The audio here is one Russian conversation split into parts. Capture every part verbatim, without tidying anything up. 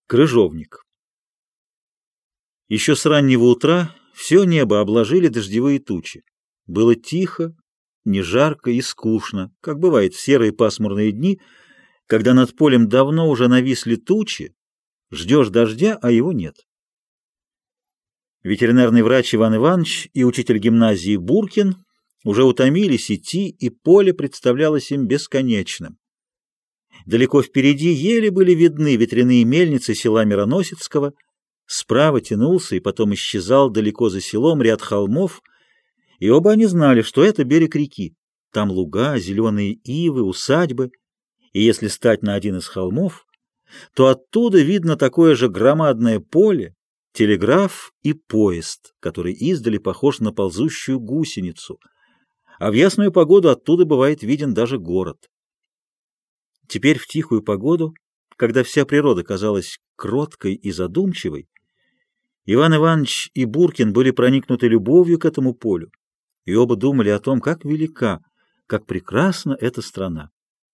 Крыжовник. Еще с раннего утра все небо обложили дождевые тучи. Было тихо, не жарко и скучно, как бывает в серые пасмурные дни, когда над полем давно уже нависли тучи, ждешь дождя, а его нет. Ветеринарный врач Иван Иванович и учитель гимназии Буркин уже утомились идти, и поле представлялось им бесконечным. Далеко впереди еле были видны ветряные мельницы села Мироносецкого, справа тянулся и потом исчезал далеко за селом ряд холмов, и оба они знали, что это берег реки. Там луга, зеленые ивы, усадьбы, и если стать на один из холмов, то оттуда видно такое же громадное поле, телеграф и поезд, который издали похож на ползущую гусеницу, а в ясную погоду оттуда бывает виден даже город. Теперь в тихую погоду, когда вся природа казалась кроткой и задумчивой, Иван Иванович и Буркин были проникнуты любовью к этому полю, и оба думали о том, как велика, как прекрасна эта страна.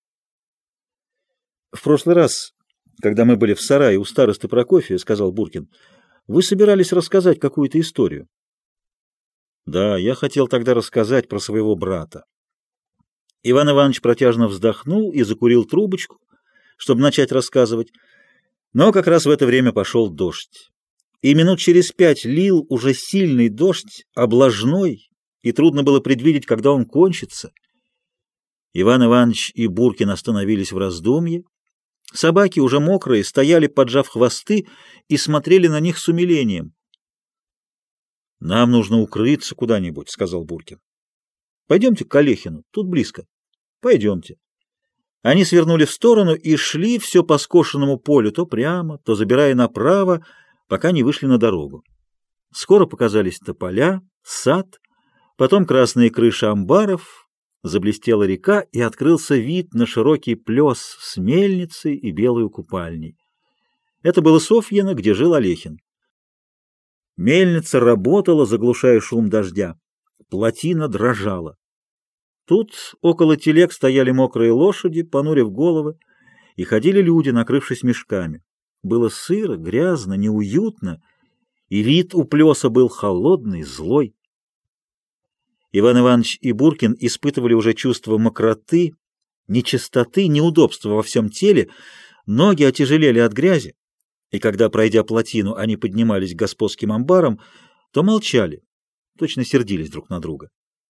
«В прошлый раз, когда мы были в сарае у старосты Прокофия, — сказал Буркин, — вы собирались рассказать какую-то историю». «Да, я хотел тогда рассказать про своего брата». Иван Иванович протяжно вздохнул и закурил трубочку, чтобы начать рассказывать, но как раз в это время пошел дождь. И минут через пять лил уже сильный дождь, облажной, и трудно было предвидеть, когда он кончится. Иван Иванович и Буркин остановились в раздумье. Собаки, уже мокрые, стояли, поджав хвосты, и смотрели на них с умилением. «Нам нужно укрыться куда-нибудь», — сказал Буркин. «Пойдемте к Олехину, тут близко». «Пойдемте». Они свернули в сторону и шли все по скошенному полю, то прямо, то забирая направо, пока не вышли на дорогу. Скоро показались тополя, сад, потом красные крыши амбаров, заблестела река, и открылся вид на широкий плес с мельницей и белую купальней. Это было Софьино, где жил Олехин. Мельница работала, заглушая шум дождя. Плотина дрожала. Тут около телег стояли мокрые лошади, понурив головы, и ходили люди, накрывшись мешками. Было сыро, грязно, неуютно, и вид у плеса был холодный, злой. Иван Иванович и Буркин испытывали уже чувство мокроты, нечистоты, неудобства во всем теле, ноги отяжелели от грязи, и когда, пройдя плотину, они поднимались к господским амбарам, то молчали, точно сердились друг на друга.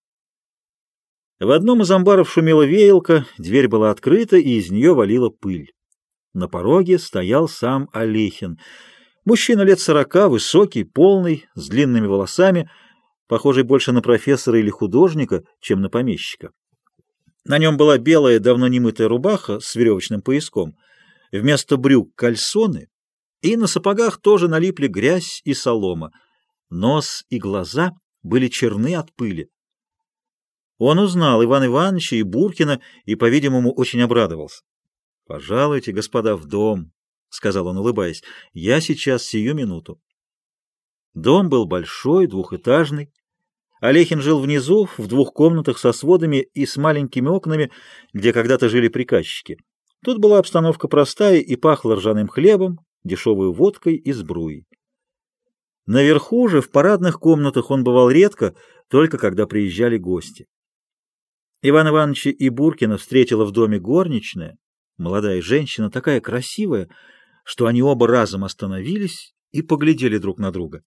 В одном из амбаров шумела веялка, дверь была открыта, и из нее валила пыль. На пороге стоял сам Олехин. Мужчина лет сорока, высокий, полный, с длинными волосами, похожий больше на профессора или художника, чем на помещика. На нем была белая, давно немытая рубаха с веревочным пояском, вместо брюк кальсоны, и на сапогах тоже налипли грязь и солома. Нос и глаза были черны от пыли. Он узнал Ивана Ивановича и Буркина и, по-видимому, очень обрадовался. — Пожалуйте, господа, в дом, — сказал он, улыбаясь. — Я сейчас, сию минуту. Дом был большой, двухэтажный. Олехин жил внизу, в двух комнатах со сводами и с маленькими окнами, где когда-то жили приказчики. Тут была обстановка простая и пахло ржаным хлебом, дешевой водкой и сбруей. Наверху же, в парадных комнатах, он бывал редко, только когда приезжали гости. Ивана Ивановича и Буркина встретила в доме горничная, молодая женщина, такая красивая, что они оба разом остановились и поглядели друг на друга.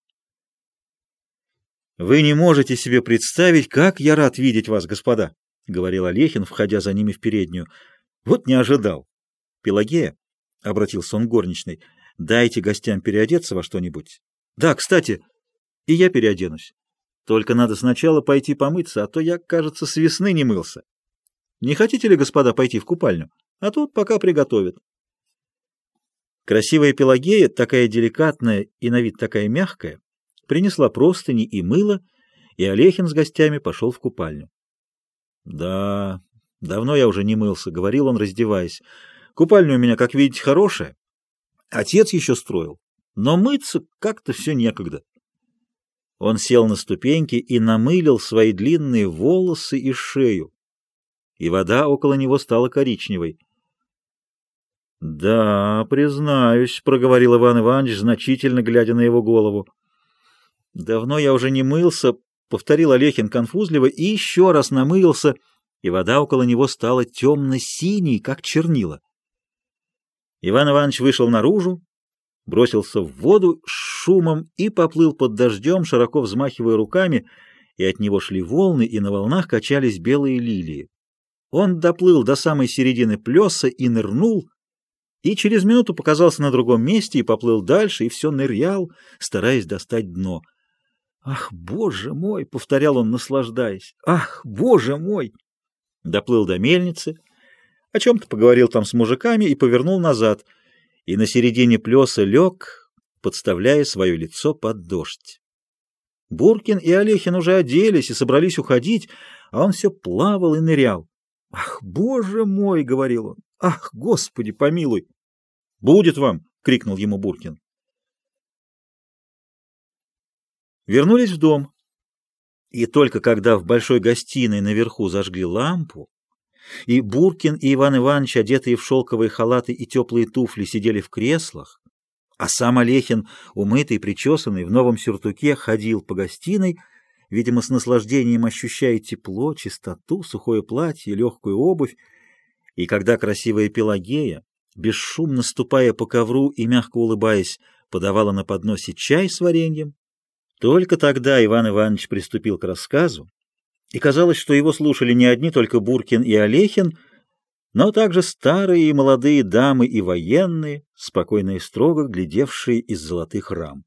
«Вы не можете себе представить, как я рад видеть вас, господа», — говорил Олехин, входя за ними в переднюю. «Вот не ожидал». «Пелагея», — обратился он к горничной, — «дайте гостям переодеться во что-нибудь». «Да, кстати, и я переоденусь. Только надо сначала пойти помыться, а то я, кажется, с весны не мылся. Не хотите ли, господа, пойти в купальню? А тут пока приготовят». Красивая Пелагея, такая деликатная и на вид такая мягкая, принесла простыни и мыло, и Олехин с гостями пошел в купальню. «Да, давно я уже не мылся», — говорил он, раздеваясь. «Купальня у меня, как видите, хорошая. Отец еще строил, но мыться как-то все некогда». Он сел на ступеньки и намылил свои длинные волосы и шею, и вода около него стала коричневой. Да, признаюсь, — проговорил Иван Иванович, значительно глядя на его голову. Давно я уже не мылся, — повторил Олехин конфузливо, и еще раз намылился, и вода около него стала темно-синей, как чернила. Иван Иванович вышел наружу, бросился в воду с шумом и поплыл под дождем, широко взмахивая руками, и от него шли волны, и на волнах качались белые лилии. Он доплыл до самой середины плеса и нырнул, и через минуту показался на другом месте и поплыл дальше, и все нырял, стараясь достать дно. «Ах, Боже мой!» — повторял он, наслаждаясь. «Ах, Боже мой!» Доплыл до мельницы, о чем-то поговорил там с мужиками и повернул назад, и на середине плеса лег, подставляя свое лицо под дождь. Буркин и Олехин уже оделись и собрались уходить, а он все плавал и нырял. «Ах, Боже мой!» — говорил он. «Ах, Господи, помилуй!» «Будет вам!» — крикнул ему Буркин. Вернулись в дом. И только когда в большой гостиной наверху зажгли лампу, и Буркин и Иван Иванович, одетые в шелковые халаты и теплые туфли, сидели в креслах, а сам Олехин, умытый, причесанный, в новом сюртуке, ходил по гостиной, видимо, с наслаждением ощущая тепло, чистоту, сухое платье, легкую обувь, и когда красивая Пелагея, бесшумно ступая по ковру и мягко улыбаясь, подавала на подносе чай с вареньем, только тогда Иван Иванович приступил к рассказу, и казалось, что его слушали не одни только Буркин и Олехин, но также старые и молодые дамы и военные, спокойно и строго глядевшие из золотых рам.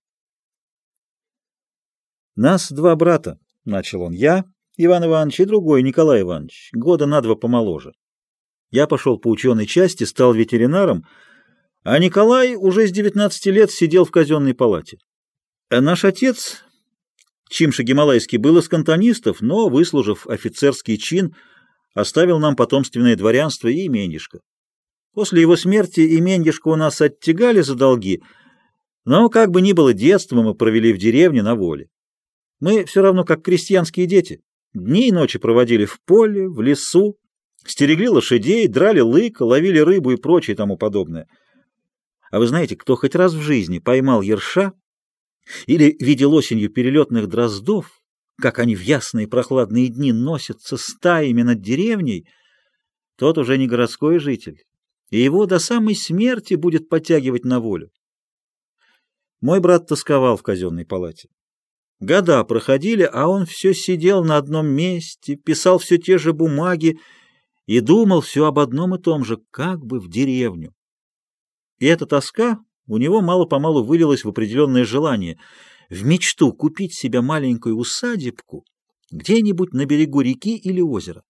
«Нас два брата», — начал он, — «я, Иван Иванович, и другой, Николай Иванович, года на два помоложе. Я пошел по ученой части, стал ветеринаром, а Николай уже с девятнадцати лет сидел в казенной палате. Наш отец, Чимша Гималайский, был из кантонистов, но, выслужив офицерский чин, оставил нам потомственное дворянство и именьишко. После его смерти именьишко у нас оттягали за долги, но, как бы ни было, детство мы провели в деревне на воле. Мы все равно как крестьянские дети. Дни и ночи проводили в поле, в лесу, стерегли лошадей, драли лыка, ловили рыбу и прочее тому подобное. А вы знаете, кто хоть раз в жизни поймал ерша или видел осенью перелетных дроздов, как они в ясные прохладные дни носятся стаями над деревней, тот уже не городской житель, и его до самой смерти будет подтягивать на волю. Мой брат тосковал в казенной палате. Года проходили, а он все сидел на одном месте, писал все те же бумаги и думал все об одном и том же, как бы в деревню. И эта тоска у него мало-помалу вылилась в определенное желание, в мечту купить себе маленькую усадебку где-нибудь на берегу реки или озера.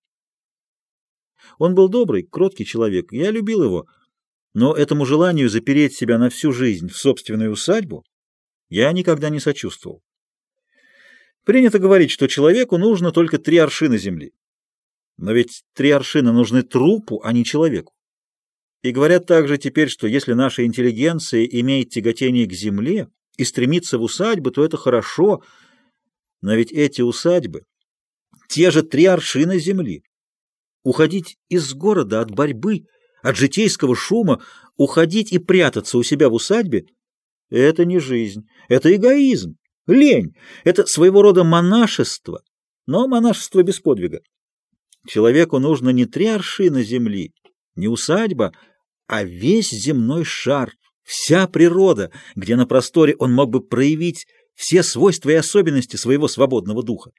Он был добрый, кроткий человек, я любил его, но этому желанию запереть себя на всю жизнь в собственную усадьбу я никогда не сочувствовал. Принято говорить, что человеку нужно только три аршина земли. Но ведь три аршина нужны трупу, а не человеку. И говорят также теперь, что если наша интеллигенция имеет тяготение к земле и стремится в усадьбы, то это хорошо, но ведь эти усадьбы — те же три аршина земли. Уходить из города от борьбы, от житейского шума, уходить и прятаться у себя в усадьбе — это не жизнь, это эгоизм. Лень — это своего рода монашество, но монашество без подвига. Человеку нужно не три аршина земли, не усадьба, а весь земной шар, вся природа, где на просторе он мог бы проявить все свойства и особенности своего свободного духа.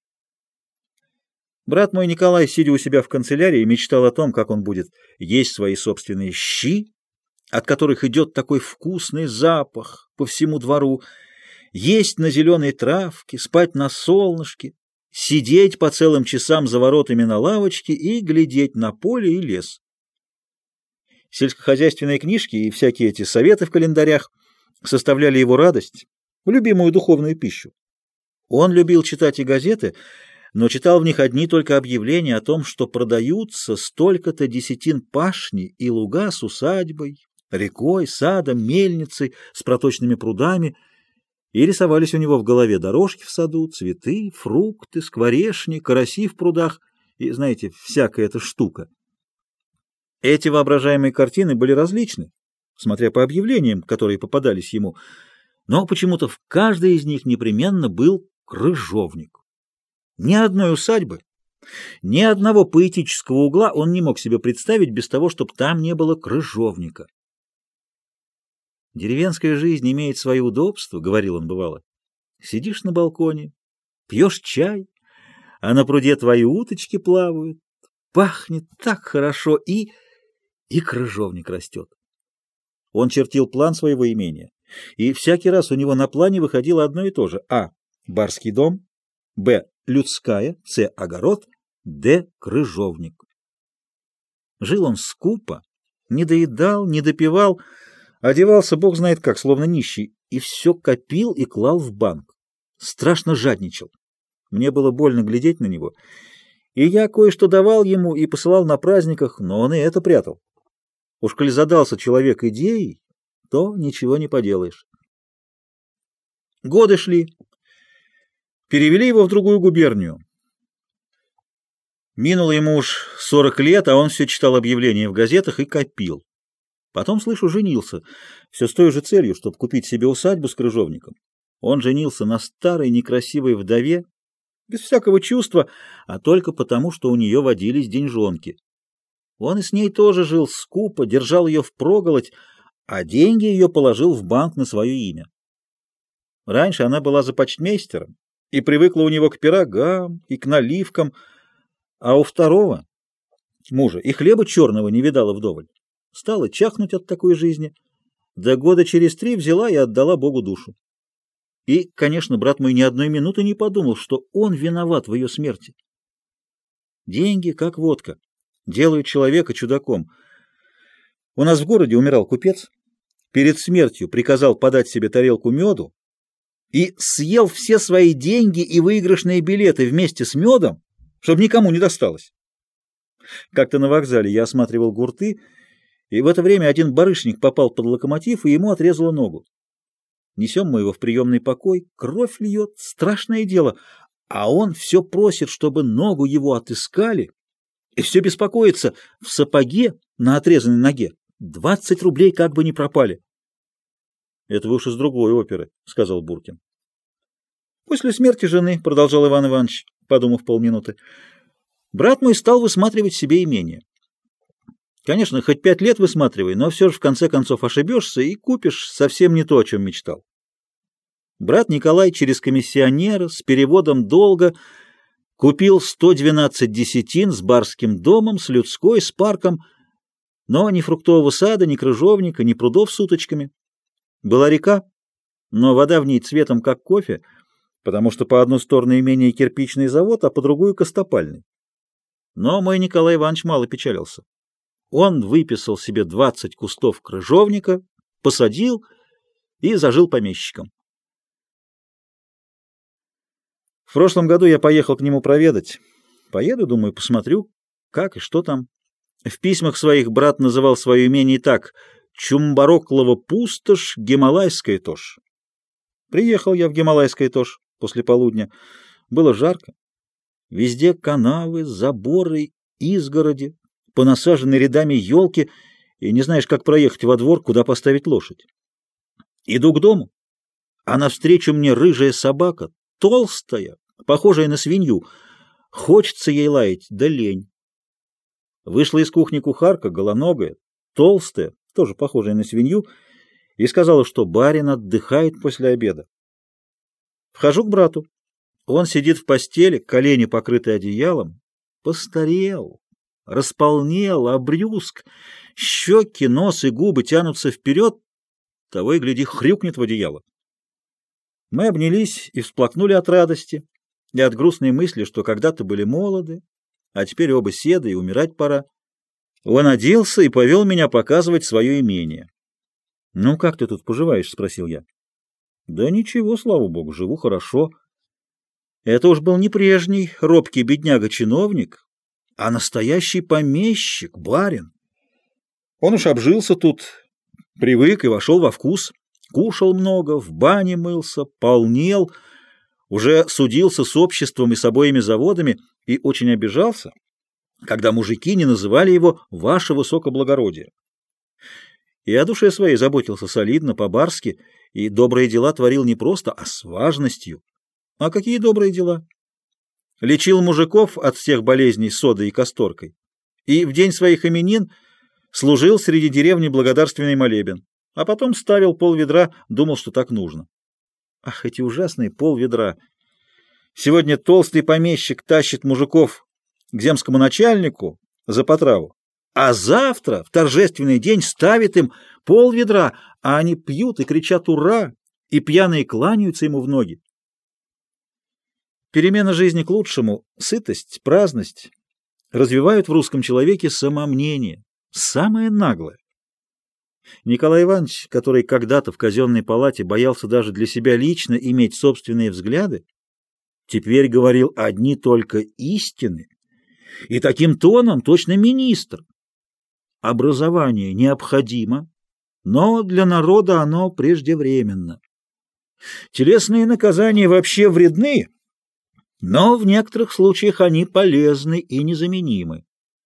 Брат мой Николай, сидя у себя в канцелярии, мечтал о том, как он будет есть свои собственные щи, от которых идет такой вкусный запах по всему двору, есть на зеленой травке, спать на солнышке, сидеть по целым часам за воротами на лавочке и глядеть на поле и лес. Сельскохозяйственные книжки и всякие эти советы в календарях составляли его радость, любимую духовную пищу. Он любил читать и газеты, но читал в них одни только объявления о том, что продаются столько-то десятин пашни и луга с усадьбой, рекой, садом, мельницей, с проточными прудами, и рисовались у него в голове дорожки в саду, цветы, фрукты, скворечни, караси в прудах и, знаете, всякая эта штука. Эти воображаемые картины были различны, смотря по объявлениям, которые попадались ему, но почему-то в каждой из них непременно был крыжовник. Ни одной усадьбы, ни одного поэтического угла он не мог себе представить без того, чтобы там не было крыжовника. «Деревенская жизнь имеет свои удобства», — говорил он бывало. «Сидишь на балконе, пьешь чай, а на пруде твои уточки плавают, пахнет так хорошо, и... и крыжовник растет». Он чертил план своего имения, и всякий раз у него на плане выходило одно и то же. А. Барский дом, Б. Людская, С. Огород, Д. Крыжовник. Жил он скупо, не доедал, не допивал, одевался бог знает как, словно нищий, и все копил и клал в банк. Страшно жадничал. Мне было больно глядеть на него, и я кое-что давал ему и посылал на праздниках, но он и это прятал. Уж коли задался человек идеей, то ничего не поделаешь. Годы шли. Перевели его в другую губернию. Минуло ему уж сорок лет, а он все читал объявления в газетах и копил. Потом, слышу, женился. Все с той же целью, чтобы купить себе усадьбу с крыжовником. Он женился на старой некрасивой вдове, без всякого чувства, а только потому, что у нее водились деньжонки. Он и с ней тоже жил скупо, держал ее впроголодь, а деньги ее положил в банк на свое имя. Раньше она была започтмейстером и привыкла у него к пирогам и к наливкам, а у второго мужа и хлеба черного не видала вдоволь. Стала чахнуть от такой жизни, до года через три взяла и отдала Богу душу. И, конечно, брат мой ни одной минуты не подумал, что он виноват в ее смерти. Деньги, как водка, делают человека чудаком. У нас в городе умирал купец, перед смертью приказал подать себе тарелку меду и съел все свои деньги и выигрышные билеты вместе с медом, чтобы никому не досталось. Как-то на вокзале я осматривал гурты, и в это время один барышник попал под локомотив, и ему отрезало ногу. Несем мы его в приемный покой, кровь льет, страшное дело, а он все просит, чтобы ногу его отыскали, и все беспокоится, в сапоге на отрезанной ноге двадцать рублей как бы не пропали. — Это вы уж из другой оперы, — сказал Буркин. — После смерти жены, — продолжал Иван Иванович, подумав полминуты, — брат мой стал высматривать себе имение. Конечно, хоть пять лет высматривай, но все же в конце концов ошибешься и купишь совсем не то, о чем мечтал. Брат Николай через комиссионера с переводом долга купил сто двенадцать десятин с барским домом, с людской, с парком, но ни фруктового сада, ни крыжовника, ни прудов с уточками. Была река, но вода в ней цветом как кофе, потому что по одну сторону имение кирпичный завод, а по другую костопальный. Но мой Николай Иванович мало печалился. Он выписал себе двадцать кустов крыжовника, посадил и зажил помещиком. В прошлом году я поехал к нему проведать. Поеду, думаю, посмотрю, как и что там. В письмах своих брат называл свое имение так: Чумбароклова пустошь, Гималайская тошь. Приехал я в Гималайское тошь после полудня. Было жарко. Везде канавы, заборы, изгороди, понасажены рядами елки, и не знаешь, как проехать во двор, куда поставить лошадь. Иду к дому, а навстречу мне рыжая собака, толстая, похожая на свинью. Хочется ей лаять, да лень. Вышла из кухни кухарка, голоногая, толстая, тоже похожая на свинью, и сказала, что барин отдыхает после обеда. Вхожу к брату. Он сидит в постели, колени покрыты одеялом, постарел, располнел, обрюзг, щеки, нос и губы тянутся вперед, того и гляди, хрюкнет в одеяло. Мы обнялись и всплакнули от радости и от грустной мысли, что когда-то были молоды, а теперь оба седы и умирать пора. Он оделся и повел меня показывать свое имение. — Ну, как ты тут поживаешь? — спросил я. — Да ничего, слава богу, живу хорошо. Это уж был не прежний робкий бедняга-чиновник, а настоящий помещик, барин. Он уж обжился тут, привык и вошел во вкус, кушал много, в бане мылся, полнел, уже судился с обществом и с обоими заводами и очень обижался, когда мужики не называли его «Ваше Высокоблагородие». И о душе своей заботился солидно, по-барски, и добрые дела творил не просто, а с важностью. А какие добрые дела? Лечил мужиков от всех болезней содой и касторкой. И в день своих именин служил среди деревни благодарственный молебен. А потом ставил полведра, думал, что так нужно. Ах, эти ужасные полведра! Сегодня толстый помещик тащит мужиков к земскому начальнику за потраву, а завтра, в торжественный день, ставит им полведра, а они пьют и кричат «Ура!» и пьяные кланяются ему в ноги. Перемена жизни к лучшему, сытость, праздность развивают в русском человеке самомнение, самое наглое. Николай Иванович, который когда-то в казенной палате боялся даже для себя лично иметь собственные взгляды, теперь говорил одни только истины, и таким тоном точно министр. Образование необходимо, но для народа оно преждевременно. Телесные наказания вообще вредны, но в некоторых случаях они полезны и незаменимы.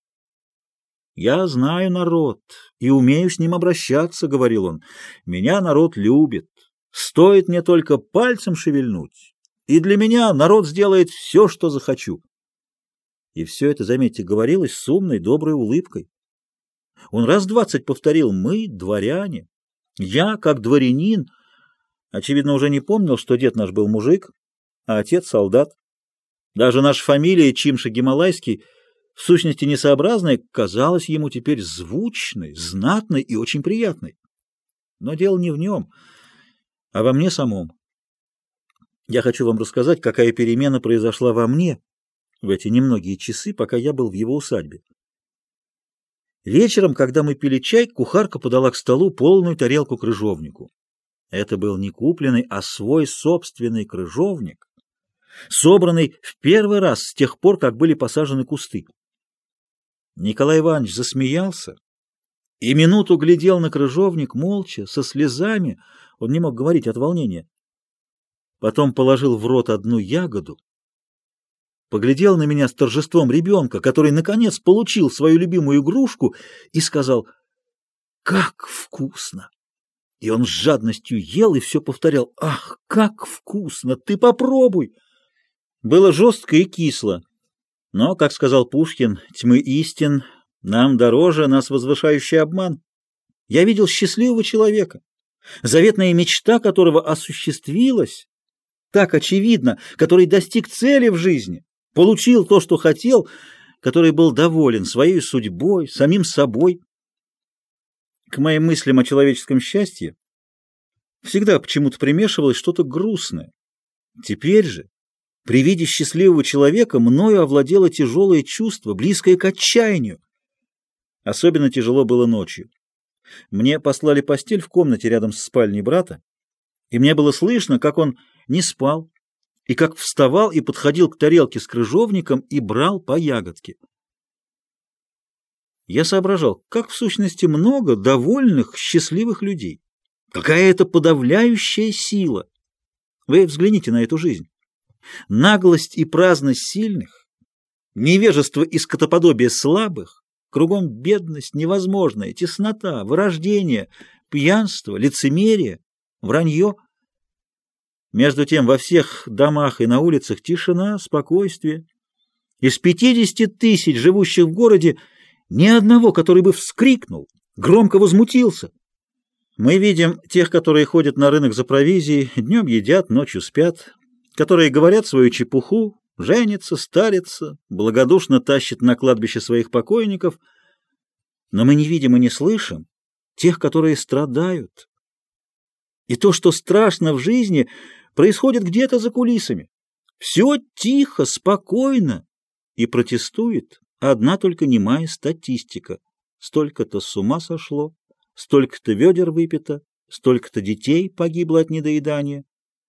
«Я знаю народ и умею с ним обращаться», — говорил он. «Меня народ любит. Стоит мне только пальцем шевельнуть, и для меня народ сделает все, что захочу». И все это, заметьте, говорилось с умной, доброй улыбкой. Он раз двадцать повторил: «Мы, дворяне». Я, как дворянин, очевидно, уже не помнил, что дед наш был мужик, а отец — солдат. Даже наша фамилия Чимша-Гималайский, в сущности несообразная, казалась ему теперь звучной, знатной и очень приятной. Но дело не в нем, а во мне самом. Я хочу вам рассказать, какая перемена произошла во мне в эти немногие часы, пока я был в его усадьбе. Вечером, когда мы пили чай, кухарка подала к столу полную тарелку крыжовнику. Это был не купленный, а свой собственный крыжовник, собранный в первый раз с тех пор, как были посажены кусты. Николай Иванович засмеялся и минуту глядел на крыжовник молча, со слезами, он не мог говорить от волнения. Потом положил в рот одну ягоду, поглядел на меня с торжеством ребенка, который, наконец, получил свою любимую игрушку, и сказал: «Как вкусно!» И он с жадностью ел и все повторял: «Ах, как вкусно! Ты попробуй!» Было жестко и кисло. Но, как сказал Пушкин, тьмы истин нам дороже, нас возвышающий обман. Я видел счастливого человека, заветная мечта которого осуществилась, так очевидно, который достиг цели в жизни, получил то, что хотел, который был доволен своей судьбой, самим собой. К моим мыслям о человеческом счастье всегда почему-то примешивалось что-то грустное. Теперь же, при виде счастливого человека, мною овладело тяжелое чувство, близкое к отчаянию. Особенно тяжело было ночью. Мне послали постель в комнате рядом с спальней брата, и мне было слышно, как он не спал, и как вставал и подходил к тарелке с крыжовником и брал по ягодке. Я соображал, как в сущности много довольных, счастливых людей. Какая это подавляющая сила! Вы взгляните на эту жизнь. Наглость и праздность сильных, невежество и скотоподобие слабых, кругом бедность невозможная, теснота, вырождение, пьянство, лицемерие, вранье. Между тем во всех домах и на улицах тишина, спокойствие. Из пятидесяти тысяч живущих в городе ни одного, который бы вскрикнул, громко возмутился. Мы видим тех, которые ходят на рынок за провизией, днем едят, ночью спят, которые говорят свою чепуху, женятся, старятся, благодушно тащат на кладбище своих покойников, но мы не видим и не слышим тех, которые страдают. И то, что страшно в жизни, происходит где-то за кулисами. Все тихо, спокойно, и протестует одна только немая статистика. Столько-то с ума сошло, столько-то ведер выпито, столько-то детей погибло от недоедания.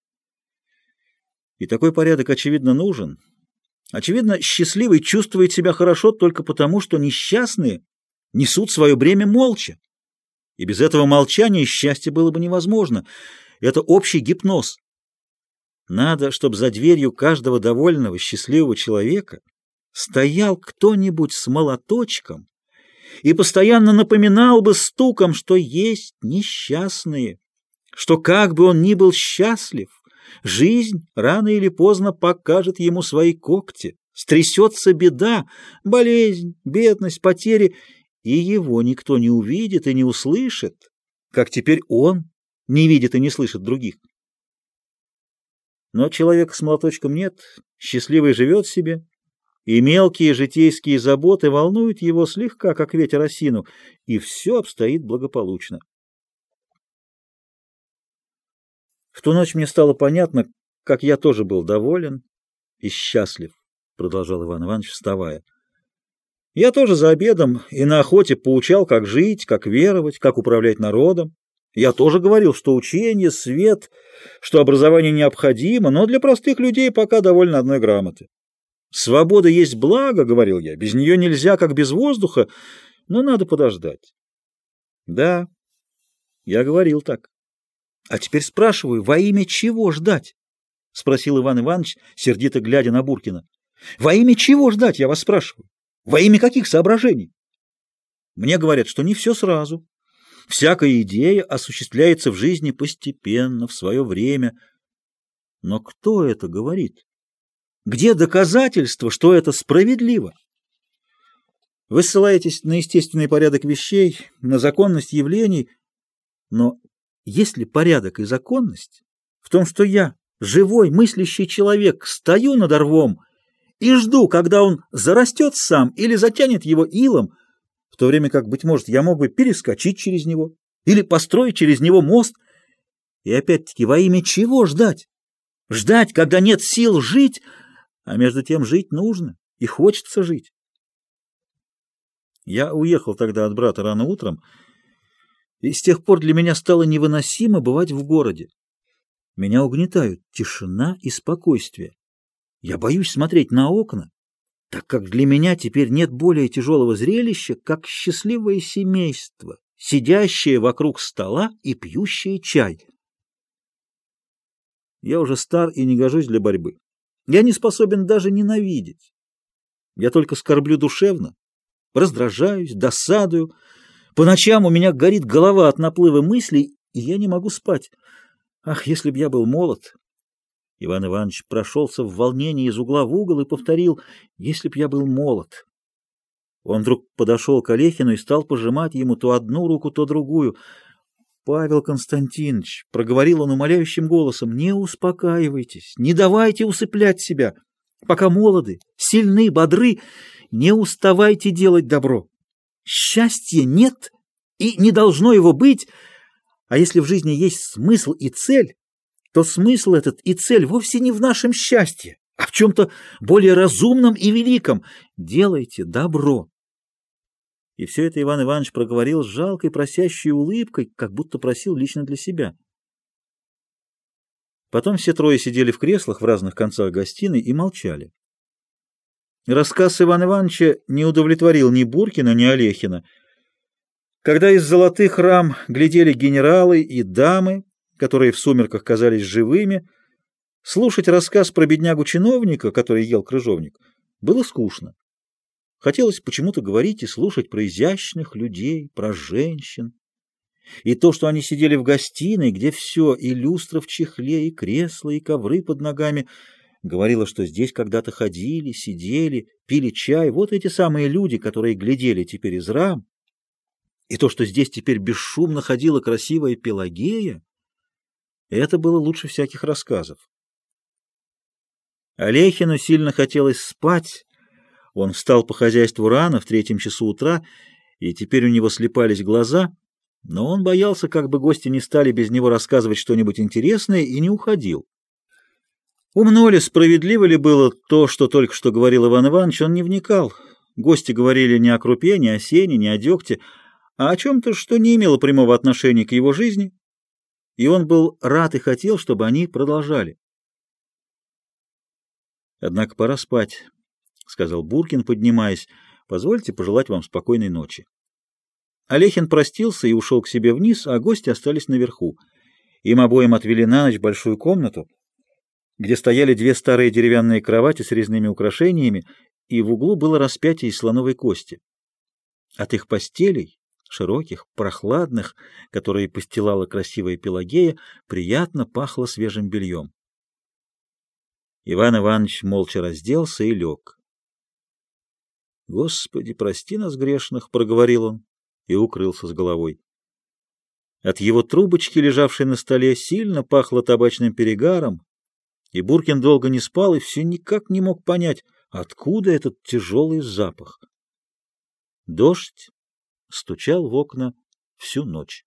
И такой порядок, очевидно, нужен. Очевидно, счастливый чувствует себя хорошо только потому, что несчастные несут свое бремя молча. И без этого молчания счастье было бы невозможно. Это общий гипноз. Надо, чтобы за дверью каждого довольного, счастливого человека стоял кто-нибудь с молоточком и постоянно напоминал бы стуком, что есть несчастные, что как бы он ни был счастлив, жизнь рано или поздно покажет ему свои когти, стрясется беда, болезнь, бедность, потери, и его никто не увидит и не услышит, как теперь он не видит и не слышит других. Но человека с молоточком нет, счастливый живет себе, и мелкие житейские заботы волнуют его слегка, как ветер осину, и все обстоит благополучно. В ту ночь мне стало понятно, как я тоже был доволен и счастлив, продолжал Иван Иванович, вставая. Я тоже за обедом и на охоте поучал, как жить, как веровать, как управлять народом. Я тоже говорил, что учение, свет, что образование необходимо, но для простых людей пока довольно одной грамоты. Свобода есть благо, говорил я, без нее нельзя, как без воздуха, но надо подождать. Да, я говорил так. А теперь спрашиваю, во имя чего ждать? Спросил Иван Иванович, сердито глядя на Буркина. Во имя чего ждать, я вас спрашиваю? Во имя каких соображений? Мне говорят, что не все сразу. Всякая идея осуществляется в жизни постепенно, в свое время. Но кто это говорит? Где доказательство, что это справедливо? Вы ссылаетесь на естественный порядок вещей, на законность явлений, но есть ли порядок и законность в том, что я, живой, мыслящий человек, стою над рвом и жду, когда он зарастет сам или затянет его илом, в то время как, быть может, я мог бы перескочить через него или построить через него мост. И опять-таки, во имя чего ждать? Ждать, когда нет сил жить, а между тем жить нужно и хочется жить. Я уехал тогда от брата рано утром, и с тех пор для меня стало невыносимо бывать в городе. Меня угнетают тишина и спокойствие. Я боюсь смотреть на окна, так как для меня теперь нет более тяжелого зрелища, как счастливое семейство, сидящее вокруг стола и пьющее чай. Я уже стар и не гожусь для борьбы. Я не способен даже ненавидеть. Я только скорблю душевно, раздражаюсь, досадую. По ночам у меня горит голова от наплыва мыслей, и я не могу спать. Ах, если б я был молод! Иван Иванович прошелся в волнении из угла в угол и повторил: «Если б я был молод». Он вдруг подошел к Олехину и стал пожимать ему то одну руку, то другую. «Павел Константинович», — проговорил он умоляющим голосом, — «не успокаивайтесь, не давайте усыплять себя. Пока молоды, сильны, бодры, не уставайте делать добро. Счастья нет и не должно его быть, а если в жизни есть смысл и цель, то смысл этот и цель вовсе не в нашем счастье, а в чем-то более разумном и великом. Делайте добро». И все это Иван Иванович проговорил с жалкой просящей улыбкой, как будто просил лично для себя. Потом все трое сидели в креслах в разных концах гостиной и молчали. Рассказ Ивана Ивановича не удовлетворил ни Буркина, ни Олехина. Когда из золотых рам глядели генералы и дамы, которые в сумерках казались живыми, слушать рассказ про беднягу-чиновника, который ел крыжовник, было скучно. Хотелось почему-то говорить и слушать про изящных людей, про женщин. И то, что они сидели в гостиной, где все, и люстра в чехле, и кресла, и ковры под ногами, говорило, что здесь когда-то ходили, сидели, пили чай, вот эти самые люди, которые глядели теперь из рам. И то, что здесь теперь бесшумно ходила красивая Пелагея, это было лучше всяких рассказов. Олехину сильно хотелось спать. Он встал по хозяйству рано, в третьем часу утра, и теперь у него слипались глаза, но он боялся, как бы гости не стали без него рассказывать что-нибудь интересное, и не уходил. Умно ли, справедливо ли было то, что только что говорил Иван Иванович, он не вникал. Гости говорили не о крупе, не о сене, не о дегте, а о чем-то, что не имело прямого отношения к его жизни, и он был рад и хотел, чтобы они продолжали. «Однако пора спать», — сказал Буркин, поднимаясь. «Позвольте пожелать вам спокойной ночи». Олехин простился и ушел к себе вниз, а гости остались наверху. Им обоим отвели на ночь большую комнату, где стояли две старые деревянные кровати с резными украшениями, и в углу было распятие из слоновой кости. От их постелей, широких, прохладных, которые постилала красивая Пелагея, приятно пахло свежим бельем. Иван Иванович молча разделся и лег. «Господи, прости нас, грешных!» — проговорил он и укрылся с головой. От его трубочки, лежавшей на столе, сильно пахло табачным перегаром, и Буркин долго не спал и все никак не мог понять, откуда этот тяжелый запах. Дождь стучал в окна всю ночь.